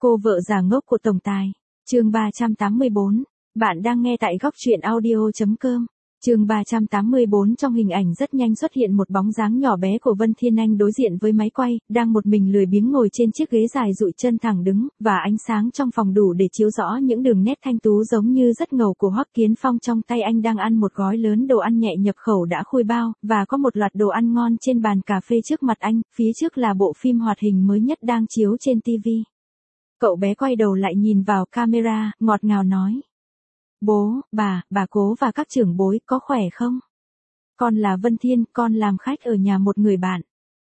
Cô vợ già ngốc của tổng tài. Chương 384. Bạn đang nghe tại góc truyện audio.com. Chương 384. Trong hình ảnh rất nhanh xuất hiện một bóng dáng nhỏ bé của Vân Thiên Anh đối diện với máy quay, đang một mình lười biếng ngồi trên chiếc ghế dài dụi chân thẳng đứng, và ánh sáng trong phòng đủ để chiếu rõ những đường nét thanh tú giống như rất ngầu của Hoắc Kiến Phong. Trong tay anh đang ăn một gói lớn đồ ăn nhẹ nhập khẩu đã khui bao, và có một loạt đồ ăn ngon trên bàn cà phê trước mặt anh, phía trước là bộ phim hoạt hình mới nhất đang chiếu trên TV. Cậu bé quay đầu lại nhìn vào camera, ngọt ngào nói. Bố, bà cố và các trưởng bối có khỏe không? Con là Vân Thiên, con làm khách ở nhà một người bạn.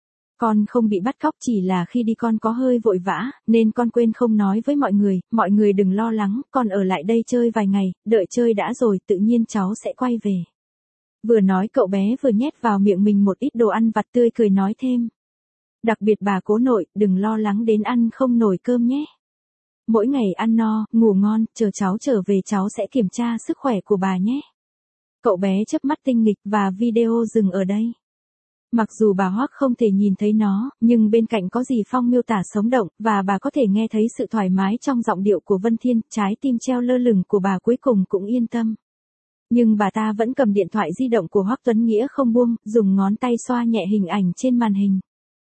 Con không bị bắt cóc, chỉ là khi đi con có hơi vội vã, nên con quên không nói với mọi người đừng lo lắng, con ở lại đây chơi vài ngày, đợi chơi đã rồi tự nhiên cháu sẽ quay về. Vừa nói cậu bé vừa nhét vào miệng mình một ít đồ ăn vặt, tươi cười nói thêm. Đặc biệt bà cố nội, đừng lo lắng đến ăn không nổi cơm nhé. Mỗi ngày ăn no, ngủ ngon, chờ cháu trở về cháu sẽ kiểm tra sức khỏe của bà nhé. Cậu bé chớp mắt tinh nghịch và video dừng ở đây. Mặc dù bà Hoắc không thể nhìn thấy nó, nhưng bên cạnh có dì Phong miêu tả sống động, và bà có thể nghe thấy sự thoải mái trong giọng điệu của Vân Thiên, trái tim treo lơ lửng của bà cuối cùng cũng yên tâm. Nhưng bà ta vẫn cầm điện thoại di động của Hoắc Tuấn Nghĩa không buông, dùng ngón tay xoa nhẹ hình ảnh trên màn hình.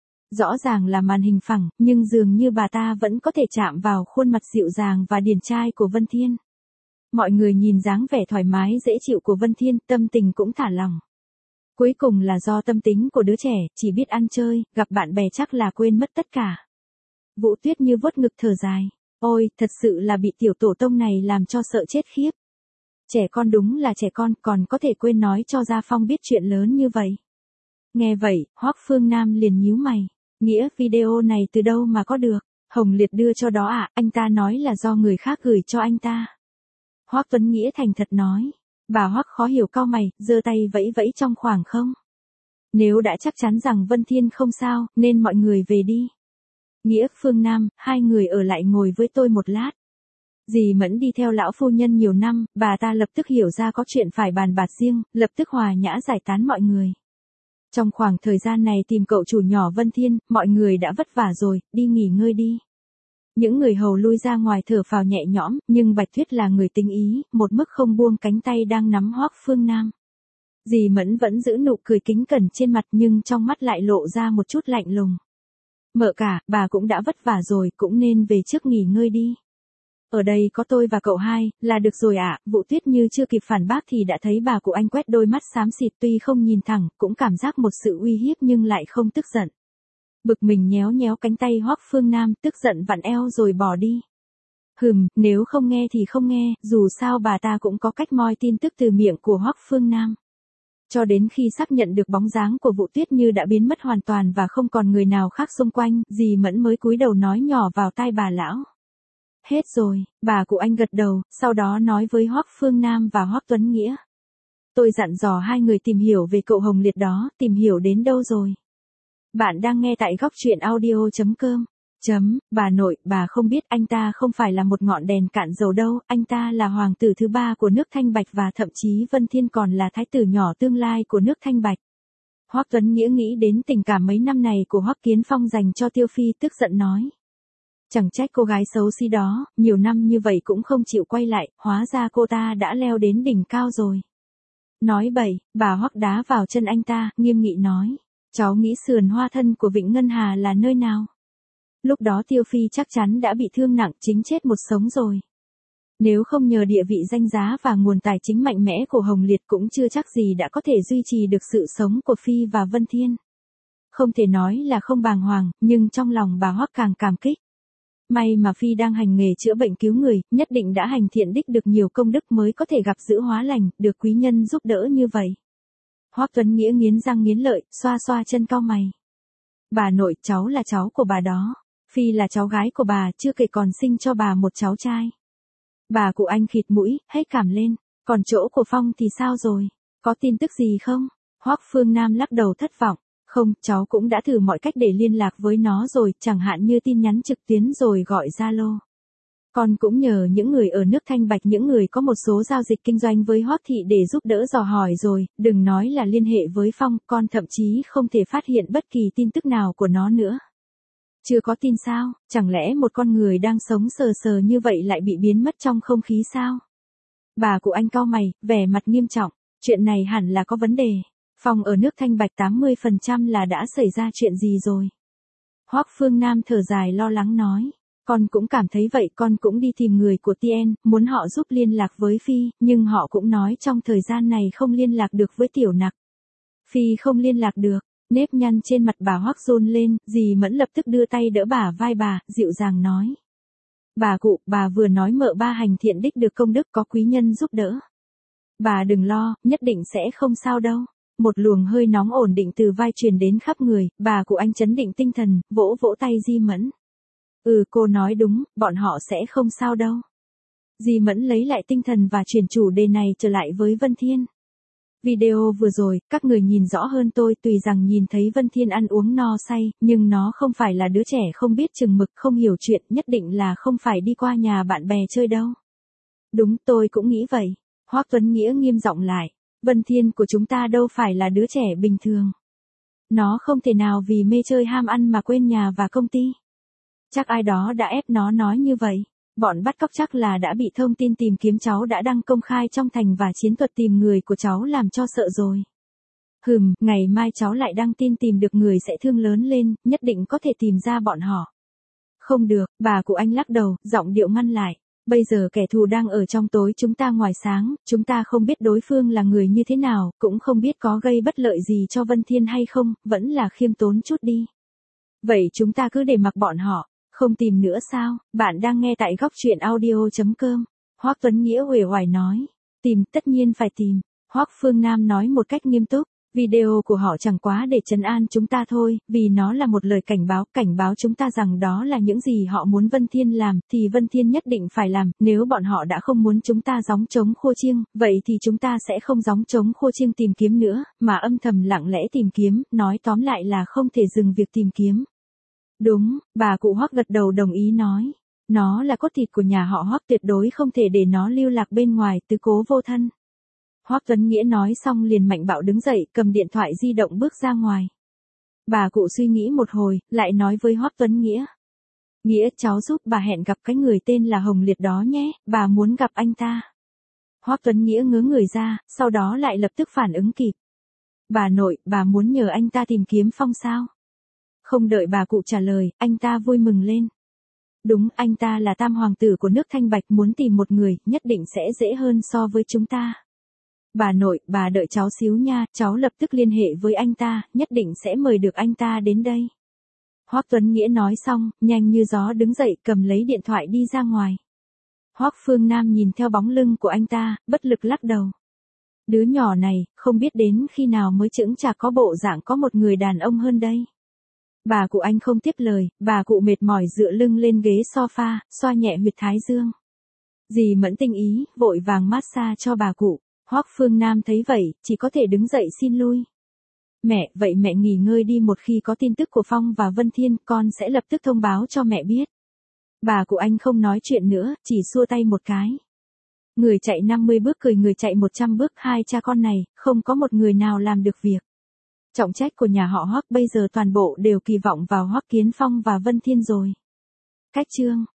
Rõ ràng là màn hình phẳng, nhưng dường như bà ta vẫn có thể chạm vào khuôn mặt dịu dàng và điển trai của Vân Thiên. Mọi người nhìn dáng vẻ thoải mái dễ chịu của Vân Thiên, tâm tình cũng thả lỏng. Cuối cùng là do tâm tính của đứa trẻ, chỉ biết ăn chơi, gặp bạn bè chắc là quên mất tất cả. Vũ Tuyết như vuốt ngực thở dài. Ôi, thật sự là bị tiểu tổ tông này làm cho sợ chết khiếp. Trẻ con đúng là trẻ con, còn có thể quên nói cho Gia Phong biết chuyện lớn như vậy. Nghe vậy, Hoắc Phương Nam liền nhíu mày. Nghĩa video này từ đâu mà có được? Hồng Liệt đưa cho đó à? Anh ta nói là do người khác gửi cho anh ta. Hoắc Tuấn Nghĩa thành thật nói. Bà Hoắc khó hiểu cau mày, giơ tay vẫy vẫy trong khoảng không. Nếu đã chắc chắn rằng Vân Thiên không sao, nên mọi người về đi. Nghĩa, Phương Nam, hai người ở lại ngồi với tôi một lát. Dì Mẫn đi theo lão phu nhân nhiều năm, bà ta lập tức hiểu ra có chuyện phải bàn bạc riêng, lập tức hòa nhã giải tán mọi người. Trong khoảng thời gian này tìm cậu chủ nhỏ Vân Thiên, mọi người đã vất vả rồi, đi nghỉ ngơi đi. Những người hầu lui ra ngoài thở phào nhẹ nhõm, nhưng Bạch Tuyết là người tinh ý, một mức không buông cánh tay đang nắm Hoắc Phương Nam. Dì Mẫn vẫn giữ nụ cười kính cẩn trên mặt nhưng trong mắt lại lộ ra một chút lạnh lùng. Mợ cả, bà cũng đã vất vả rồi, cũng nên về trước nghỉ ngơi đi. Ở đây có tôi và cậu hai, là được rồi ạ. Vũ Tuyết như chưa kịp phản bác thì đã thấy bà của anh quét đôi mắt xám xịt, tuy không nhìn thẳng, cũng cảm giác một sự uy hiếp nhưng lại không tức giận. Bực mình nhéo nhéo cánh tay Hoắc Phương Nam, tức giận vặn eo rồi bỏ đi. Nếu không nghe thì không nghe, dù sao bà ta cũng có cách moi tin tức từ miệng của Hoắc Phương Nam. Cho đến khi xác nhận được bóng dáng của Vũ Tuyết như đã biến mất hoàn toàn và không còn người nào khác xung quanh, dì Mẫn mới cúi đầu nói nhỏ vào tai bà lão. Hết rồi, bà của anh gật đầu, sau đó nói với Hoắc Phương Nam và Hoắc Tuấn Nghĩa. Tôi dặn dò hai người tìm hiểu về cậu Hồng Liệt đó, tìm hiểu đến đâu rồi? Bạn đang nghe tại góc truyện audio.com. Bà nội, bà không biết anh ta không phải là một ngọn đèn cạn dầu đâu, anh ta là hoàng tử thứ 3 của nước Thanh Bạch và thậm chí Vân Thiên còn là thái tử nhỏ tương lai của nước Thanh Bạch. Hoắc Tuấn Nghĩa nghĩ đến tình cảm mấy năm này của Hoắc Kiến Phong dành cho Tiêu Phi, tức giận nói. Chẳng trách cô gái xấu xí đó, nhiều năm như vậy cũng không chịu quay lại, hóa ra cô ta đã leo đến đỉnh cao rồi. Nói bậy, bà Hoắc đá vào chân anh ta, nghiêm nghị nói. Cháu nghĩ sườn hoa thân của Vịnh Ngân Hà là nơi nào? Lúc đó Tiêu Phi chắc chắn đã bị thương nặng, chính chết một sống rồi. Nếu không nhờ địa vị danh giá và nguồn tài chính mạnh mẽ của Hồng Liệt cũng chưa chắc gì đã có thể duy trì được sự sống của Phi và Vân Thiên. Không thể nói là không bàng hoàng, nhưng trong lòng bà Hoắc càng cảm kích. May mà Phi đang hành nghề chữa bệnh cứu người, nhất định đã hành thiện đích được nhiều công đức mới có thể gặp giữ hóa lành, được quý nhân giúp đỡ như vậy. Hoắc Tuấn Nghĩa nghiến răng nghiến lợi, xoa xoa chân cau mày. Bà nội, cháu là cháu của bà đó. Phi là cháu gái của bà, chưa kể còn sinh cho bà một cháu trai. Bà của anh khịt mũi, hét cảm lên. Còn chỗ của Phong thì sao rồi? Có tin tức gì không? Hoắc Phương Nam lắc đầu thất vọng. Không, cháu cũng đã thử mọi cách để liên lạc với nó rồi, chẳng hạn như tin nhắn trực tuyến rồi gọi Zalo. Con cũng nhờ những người ở nước Thanh Bạch, những người có một số giao dịch kinh doanh với Hoắc thị để giúp đỡ dò hỏi rồi, đừng nói là liên hệ với Phong, con thậm chí không thể phát hiện bất kỳ tin tức nào của nó nữa. Chưa có tin sao, chẳng lẽ một con người đang sống sờ sờ như vậy lại bị biến mất trong không khí sao? Bà của anh cau mày, vẻ mặt nghiêm trọng, chuyện này hẳn là có vấn đề. Phong ở nước Thanh Bạch 80% là đã xảy ra chuyện gì rồi? Hoắc Phương Nam thở dài lo lắng nói. Con cũng cảm thấy vậy, con cũng đi tìm người của TN, muốn họ giúp liên lạc với Phi, nhưng họ cũng nói trong thời gian này không liên lạc được với Tiểu Nặc. Phi không liên lạc được, nếp nhăn trên mặt bà Hoắc run lên, dì Mẫn lập tức đưa tay đỡ bả vai bà, dịu dàng nói. Bà cụ, bà vừa nói mợ ba hành thiện đích được công đức có quý nhân giúp đỡ. Bà đừng lo, nhất định sẽ không sao đâu. Một luồng hơi nóng ổn định từ vai truyền đến khắp người, bà cụ anh chấn định tinh thần, vỗ vỗ tay Di Mẫn. Cô nói đúng, bọn họ sẽ không sao đâu. Di Mẫn lấy lại tinh thần và chuyển chủ đề này trở lại với Vân Thiên. Video vừa rồi, các người nhìn rõ hơn tôi, tùy rằng nhìn thấy Vân Thiên ăn uống no say, nhưng nó không phải là đứa trẻ không biết chừng mực, không hiểu chuyện, nhất định là không phải đi qua nhà bạn bè chơi đâu. Đúng, tôi cũng nghĩ vậy. Hoắc Tuấn Nghĩa nghiêm giọng lại. Vân Thiên của chúng ta đâu phải là đứa trẻ bình thường. Nó không thể nào vì mê chơi ham ăn mà quên nhà và công ty. Chắc ai đó đã ép nó nói như vậy. Bọn bắt cóc chắc là đã bị thông tin tìm kiếm cháu đã đăng công khai trong thành và chiến thuật tìm người của cháu làm cho sợ rồi. Ngày mai cháu lại đăng tin tìm được người sẽ thương lớn lên, nhất định có thể tìm ra bọn họ. Không được, bà của anh lắc đầu, giọng điệu ngăn lại. Bây giờ kẻ thù đang ở trong tối, chúng ta ngoài sáng, chúng ta không biết đối phương là người như thế nào, cũng không biết có gây bất lợi gì cho Vân Thiên hay không, vẫn là khiêm tốn chút đi. Vậy chúng ta cứ để mặc bọn họ, không tìm nữa sao? Bạn đang nghe tại góc truyện audio.com. Hoắc Tuấn Nghĩa uể oải nói. Tìm, tất nhiên phải tìm. Hoắc Phương Nam nói một cách nghiêm túc. Video của họ chẳng quá để trấn an chúng ta thôi, vì nó là một lời cảnh báo chúng ta rằng đó là những gì họ muốn Vân Thiên làm, thì Vân Thiên nhất định phải làm, nếu bọn họ đã không muốn chúng ta gióng trống khua chiêng, vậy thì chúng ta sẽ không gióng trống khua chiêng tìm kiếm nữa, mà âm thầm lặng lẽ tìm kiếm, nói tóm lại là không thể dừng việc tìm kiếm. Đúng, bà cụ Hoắc gật đầu đồng ý nói. Nó là cốt thịt của nhà họ Hoắc, tuyệt đối không thể để nó lưu lạc bên ngoài, tứ cố vô thân. Hoắc Tuấn Nghĩa nói xong liền mạnh bạo đứng dậy, cầm điện thoại di động bước ra ngoài. Bà cụ suy nghĩ một hồi, lại nói với Hoắc Tuấn Nghĩa. Nghĩa, cháu giúp bà hẹn gặp cái người tên là Hồng Liệt đó nhé, bà muốn gặp anh ta. Hoắc Tuấn Nghĩa ngớ người ra, sau đó lại lập tức phản ứng kịp. Bà nội, bà muốn nhờ anh ta tìm kiếm Phong sao? Không đợi bà cụ trả lời, anh ta vui mừng lên. Đúng, anh ta là tam hoàng tử của nước Thanh Bạch, muốn tìm một người, nhất định sẽ dễ hơn so với chúng ta. Bà nội, bà đợi cháu xíu nha, cháu lập tức liên hệ với anh ta, nhất định sẽ mời được anh ta đến đây. Hoắc Tuấn Nghĩa nói xong, nhanh như gió đứng dậy, cầm lấy điện thoại đi ra ngoài. Hoắc Phương Nam nhìn theo bóng lưng của anh ta, bất lực lắc đầu. Đứa nhỏ này, không biết đến khi nào mới chững chạc có bộ dạng có một người đàn ông hơn đây. Bà cụ anh không tiếp lời, bà cụ mệt mỏi dựa lưng lên ghế sofa, xoa nhẹ huyệt thái dương. Dì Mẫn tinh ý, vội vàng massage cho bà cụ. Hoắc Phương Nam thấy vậy, chỉ có thể đứng dậy xin lui. Mẹ, vậy mẹ nghỉ ngơi đi, một khi có tin tức của Phong và Vân Thiên, con sẽ lập tức thông báo cho mẹ biết. Bà của anh không nói chuyện nữa, chỉ xua tay một cái. Người chạy 50 bước cười người chạy 100 bước, hai cha con này, không có một người nào làm được việc. Trọng trách của nhà họ Hoắc bây giờ toàn bộ đều kỳ vọng vào Hoắc Kiến Phong và Vân Thiên rồi. Cách chương